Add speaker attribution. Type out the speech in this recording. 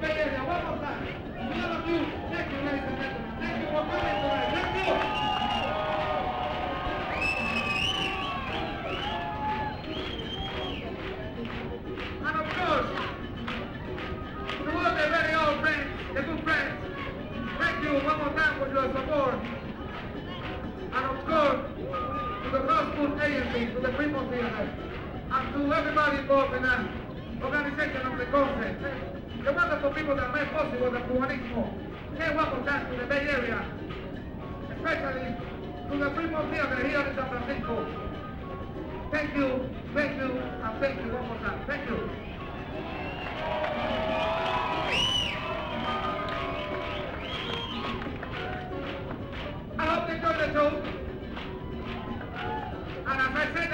Speaker 1: Bay Area. One more time. To all of you, thank you, ladies and gentlemen. Thank you for coming tonight. Thank you. And of course, to all the very old friends, the good friends, thank you one more time for your support. And of course, to the Crossfoot Agency, to the Fremont Theater, and to everybody involved in the organization of the concert. The wonderful people that made possible the Cubanismo. Say one more time to the Bay Area, especially to the Fremont Theater here in San Francisco. Thank you, and thank you one more time. Thank you. I hope you enjoyed the show. And as I said